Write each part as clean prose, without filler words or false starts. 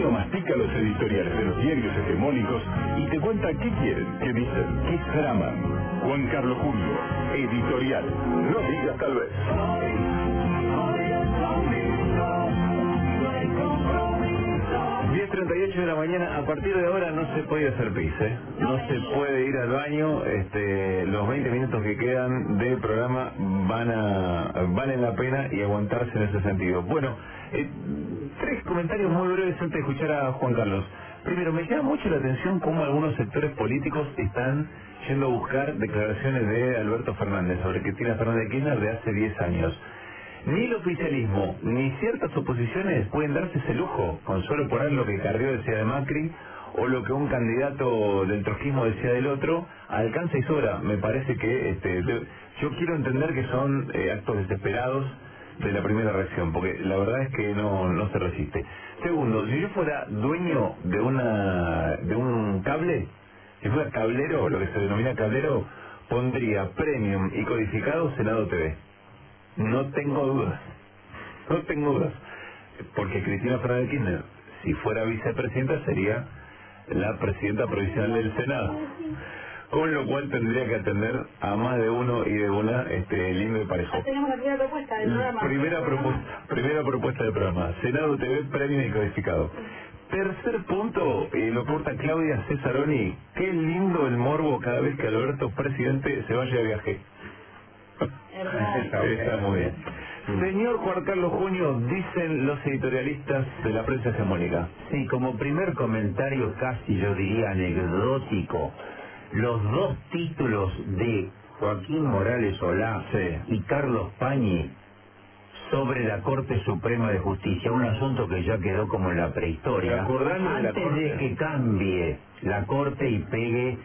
Alberto mastica los editoriales de los diarios hegemónicos y te cuenta qué quieren, qué dicen, qué traman. Juan Carlos Julio, editorial. No digas tal vez. 10:38 de la mañana. A partir de ahora no se puede hacer pis, no se puede ir al baño. Los 20 minutos que quedan del programa valen la pena y aguantarse en ese sentido. Bueno, 3 comentarios muy breves antes de escuchar a Juan Carlos. Primero, me llama mucho la atención cómo algunos sectores políticos están yendo a buscar declaraciones de Alberto Fernández sobre Cristina Fernández de Kirchner de hace 10 años. Ni el oficialismo ni ciertas oposiciones pueden darse ese lujo, con solo poner lo que Carrió decía de Macri o lo que un candidato del trotskismo decía del otro, alcanza y sobra. Me parece que yo quiero entender que son actos desesperados de la primera reacción, porque la verdad es que no se resiste. Segundo, si yo fuera dueño de un cable, si fuera cablero, lo que se denomina cablero, pondría premium y codificado Senado TV. No tengo dudas, porque Cristina Fernández de Kirchner, si fuera vicepresidenta, sería la presidenta provisional del Senado, con lo cual tendría que atender a más de uno y de una lindo y parejo. Ya tenemos la primera propuesta del programa. Primera propuesta del programa, Senado TV, premium y codificado. Tercer punto, lo corta Claudia Cesaroni. Qué lindo el morbo cada vez que Alberto presidente se vaya de viaje. Está muy bien. Señor Juan Carlos Junio, dicen los editorialistas de la prensa hegemónica. Sí, como primer comentario casi yo diría anecdótico, los 2 títulos de Joaquín Morales Solá y Carlos Pañi sobre la Corte Suprema de Justicia, un asunto que ya quedó como en la prehistoria, antes de que cambie la Corte y pegue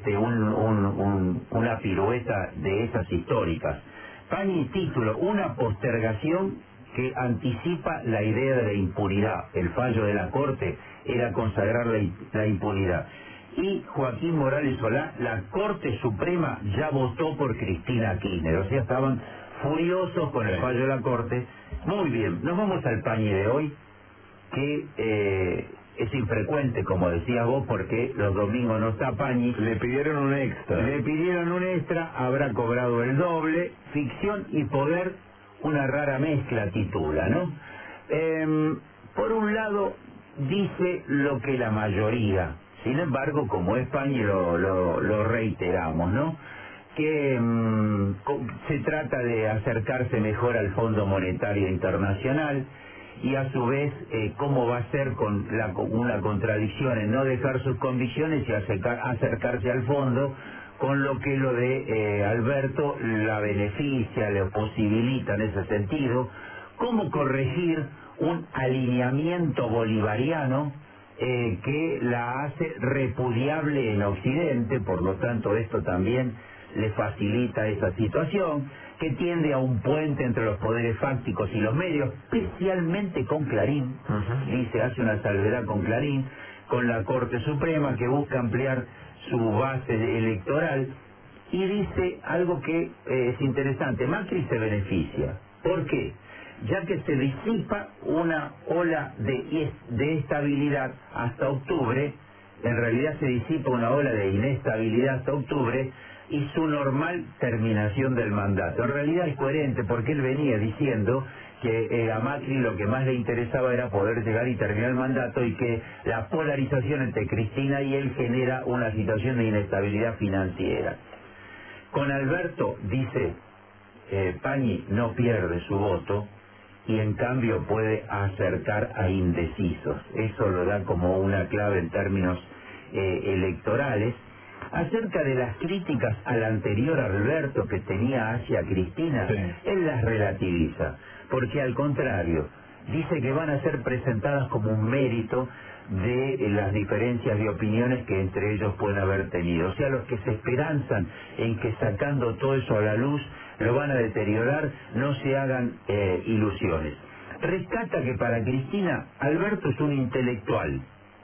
una pirueta de esas históricas. Pañi título, una postergación que anticipa la idea de la impunidad. El fallo de la Corte era consagrar la impunidad. Y Joaquín Morales Solá, la Corte Suprema ya votó por Cristina Kirchner, o sea, estaban furiosos con el fallo de la Corte. Muy bien, nos vamos al Pañi de hoy, que es infrecuente, como decías vos, porque los domingos no está Pañi. Le pidieron un extra. Habrá cobrado el doble. Ficción y poder, una rara mezcla titula, ¿no? Por un lado, dice lo que la mayoría, sin embargo, como es Pañi, lo reiteramos, ¿no? Que se trata de acercarse mejor al Fondo Monetario Internacional y a su vez cómo va a ser con una contradicción en no dejar sus convicciones y acercarse al fondo, con lo que lo de Alberto la beneficia, le posibilita en ese sentido, cómo corregir un alineamiento bolivariano que la hace repudiable en Occidente, por lo tanto esto también le facilita esa situación, que tiende a un puente entre los poderes fácticos y los medios, especialmente con Clarín, hace una salvedad con Clarín, con la Corte Suprema, que busca ampliar su base electoral, y dice algo que es interesante: Macri se beneficia. ¿Por qué? Ya que se disipa una ola de estabilidad hasta octubre, en realidad se disipa una ola de inestabilidad hasta octubre, y su normal terminación del mandato. En realidad es coherente, porque él venía diciendo que a Macri lo que más le interesaba era poder llegar y terminar el mandato, y que la polarización entre Cristina y él genera una situación de inestabilidad financiera. Con Alberto, dice Pañi, no pierde su voto y en cambio puede acercar a indecisos. Eso lo da como una clave en términos electorales. Acerca de las críticas al anterior Alberto que tenía hacia Cristina, él las relativiza, porque al contrario, dice que van a ser presentadas como un mérito de las diferencias de opiniones que entre ellos pueden haber tenido. O sea, los que se esperanzan en que sacando todo eso a la luz lo van a deteriorar, no se hagan ilusiones. Rescata que para Cristina, Alberto es un intelectual,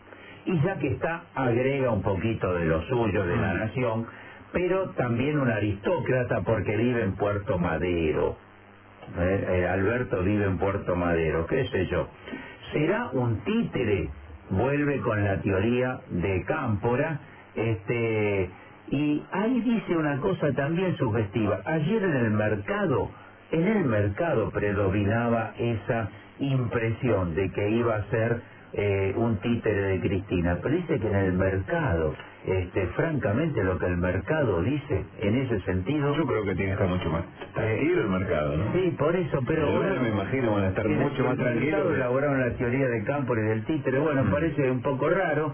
y ya que está, agrega un poquito de lo suyo, de la nación, pero también un aristócrata, porque vive en Puerto Madero. Alberto vive en Puerto Madero, qué sé yo. Será un títere vuelve con la teoría de Cámpora, y ahí dice una cosa también sugestiva. Ayer en el mercado predominaba esa impresión de que iba a ser un títere de Cristina, pero dice que en el mercado, francamente lo que el mercado dice en ese sentido, yo creo que tiene que estar mucho más tranquilo el mercado, ¿no? Sí, por eso, pero bueno, me imagino van a estar mucho más tranquilos. El mercado elaboraron la teoría de Cámpora y del títere, bueno, parece un poco raro.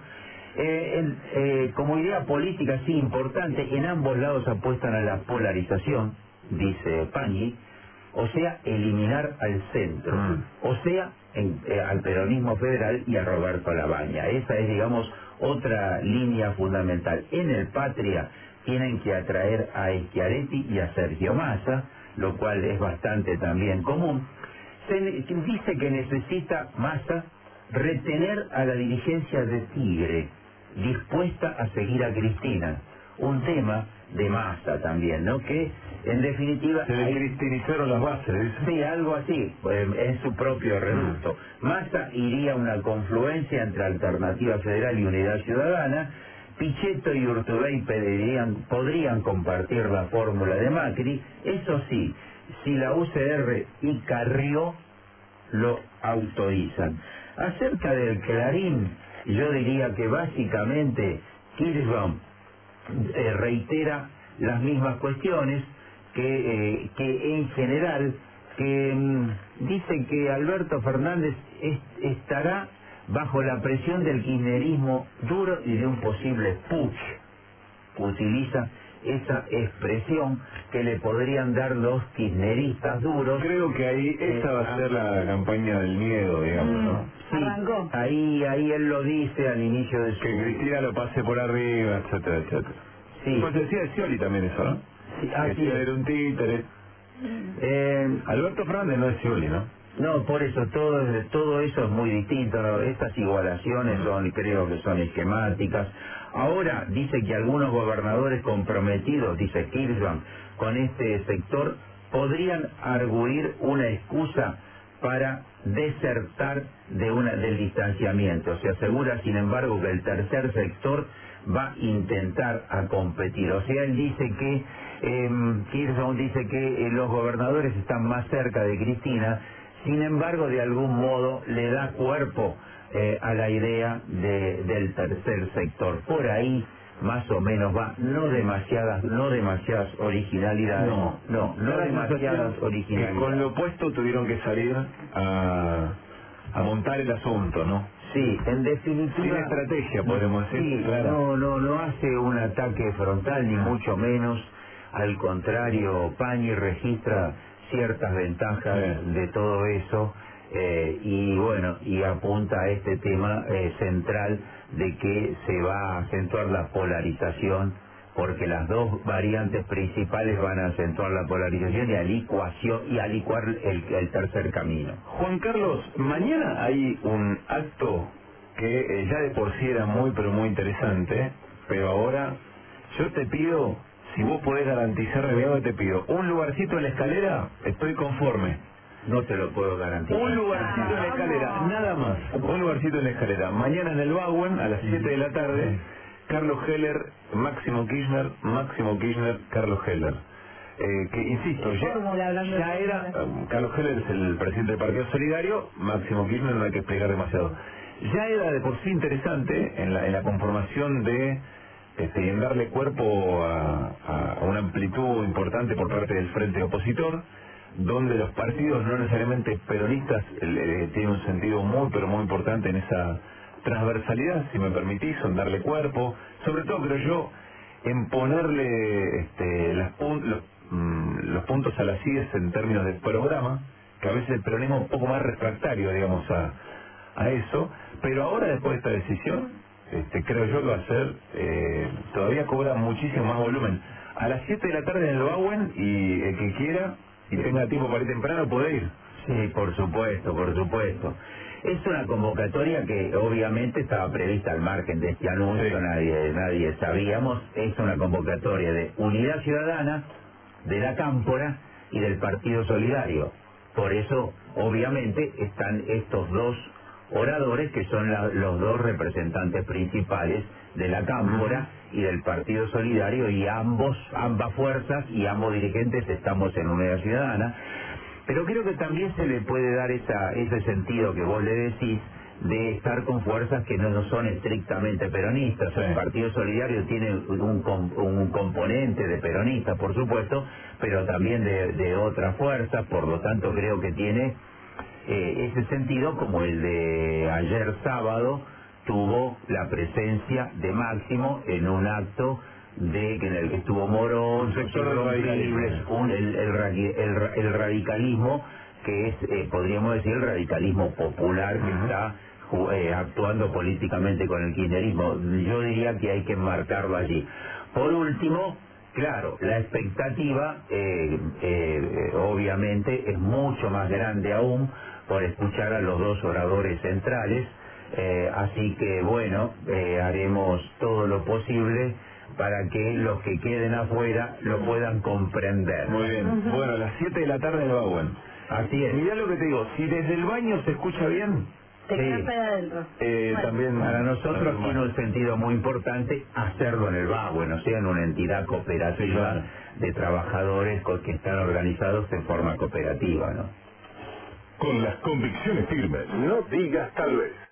Como idea política sí importante, en ambos lados apuestan a la polarización, dice Pagni, o sea, eliminar al centro, o sea, al peronismo federal y a Roberto Labaña. Esa es, digamos, otra línea fundamental. En el Patria tienen que atraer a Schiaretti y a Sergio Massa, lo cual es bastante también común. Dice que necesita Massa retener a la dirigencia de Tigre, dispuesta a seguir a Cristina. Un tema de Massa también, ¿no? Que en definitiva... Se le cristinizaron las bases, ¿dice? Sí, algo así, en su propio reducto. Massa iría a una confluencia entre Alternativa Federal y Unidad Ciudadana. Pichetto y Urtubey podrían compartir la fórmula de Macri. Eso sí, si la UCR y Carrió lo autorizan. Acerca del Clarín, yo diría que básicamente Kirchbaum reitera las mismas cuestiones que en general, que dice que Alberto Fernández estará bajo la presión del kirchnerismo duro y de un posible putsch. Utiliza esa expresión que le podrían dar los kirchneristas duros. Creo que ahí esa va a ser la campaña del miedo, digamos, ¿no? Sí, arrancó. Ahí él lo dice al inicio de su... Que Cristina lo pase por arriba, etcétera, etcétera. Sí. Pues decía de Scioli también eso, ¿no? Sí, Que así Scioli era un títere. Alberto Fernández no es Scioli, ¿no? No, por eso todo eso es muy distinto, ¿no? Estas igualaciones creo que son esquemáticas. Ahora dice que algunos gobernadores comprometidos, dice Kirchbaum, con este sector podrían arguir una excusa para desertar del distanciamiento. Se asegura, sin embargo, que el tercer sector va a intentar a competir. O sea, él dice que Kirchbaum dice que los gobernadores están más cerca de Cristina. Sin embargo, de algún modo le da cuerpo a la idea del tercer sector. Por ahí más o menos va, no demasiadas originalidades. No demasiadas originalidades. Que con lo opuesto tuvieron que salir a montar el asunto, ¿no? Sí, en definitiva... Sin estrategia, podemos decir. Sí, claro. no hace un ataque frontal, ni mucho menos. Al contrario, Pagni registra ciertas ventajas de todo eso, y bueno, y apunta a este tema central de que se va a acentuar la polarización, porque las dos variantes principales van a acentuar la polarización y a licuar el tercer camino. Juan Carlos, mañana hay un acto que ya de por sí era muy pero muy interesante, pero ahora yo te pido, si vos podés garantizar, te pido un lugarcito en la escalera, estoy conforme. No te lo puedo garantizar. Un lugarcito en la escalera, nada más. Un lugarcito en la escalera. Mañana en el Bauen, a las 7 de la tarde, Carlos Heller, Máximo Kirchner, Carlos Heller. Que insisto, ya era... Carlos Heller es el presidente del Partido Solidario, Máximo Kirchner no hay que explicar demasiado. Ya era de por sí interesante en la conformación de... y en darle cuerpo a una amplitud importante por parte del frente opositor, donde los partidos no necesariamente peronistas tienen un sentido muy pero muy importante en esa transversalidad, si me permitís, en darle cuerpo, sobre todo creo yo en ponerle los puntos a las IES en términos de programa, que a veces el peronismo es un poco más refractario, digamos, a eso, pero ahora después de esta decisión creo yo que va a ser, todavía cobra muchísimo más volumen. A las 7 de la tarde en el Bauen, y el que quiera y tenga tiempo para ir temprano puede ir. Sí, por supuesto. Es una convocatoria que obviamente estaba prevista al margen de este anuncio, sí. Nadie sabíamos. Es una convocatoria de Unidad Ciudadana, de la Cámpora y del Partido Solidario. Por eso, obviamente, están estos dos oradores que son los dos representantes principales de la Cámpora y del Partido Solidario, y ambas fuerzas y ambos dirigentes estamos en Unidad Ciudadana. Pero creo que también se le puede dar ese sentido que vos le decís, de estar con fuerzas que no son estrictamente peronistas. Sí. El Partido Solidario tiene un componente de peronistas, por supuesto, pero también de otras fuerzas, por lo tanto creo que tiene ese sentido, como el de ayer sábado tuvo la presencia de Máximo en un acto en el que estuvo Morón, el radicalismo, que es, podríamos decir, el radicalismo popular que está actuando políticamente con el kirchnerismo. Yo diría que hay que enmarcarlo allí. Por último, claro, la expectativa obviamente es mucho más grande aún por escuchar a los dos oradores centrales, así que bueno, haremos todo lo posible para que los que queden afuera lo puedan comprender. Muy bien. Bueno, a las 7 de la tarde en el Bauen. Así es. Mirá lo que te digo, si desde el baño se escucha bien, te quedas ahí adentro. también para nosotros tiene un sentido muy importante hacerlo en el Bauen, o sea, en una entidad cooperativa de trabajadores que están organizados en forma cooperativa, ¿no? Con las convicciones firmes. No digas tal vez.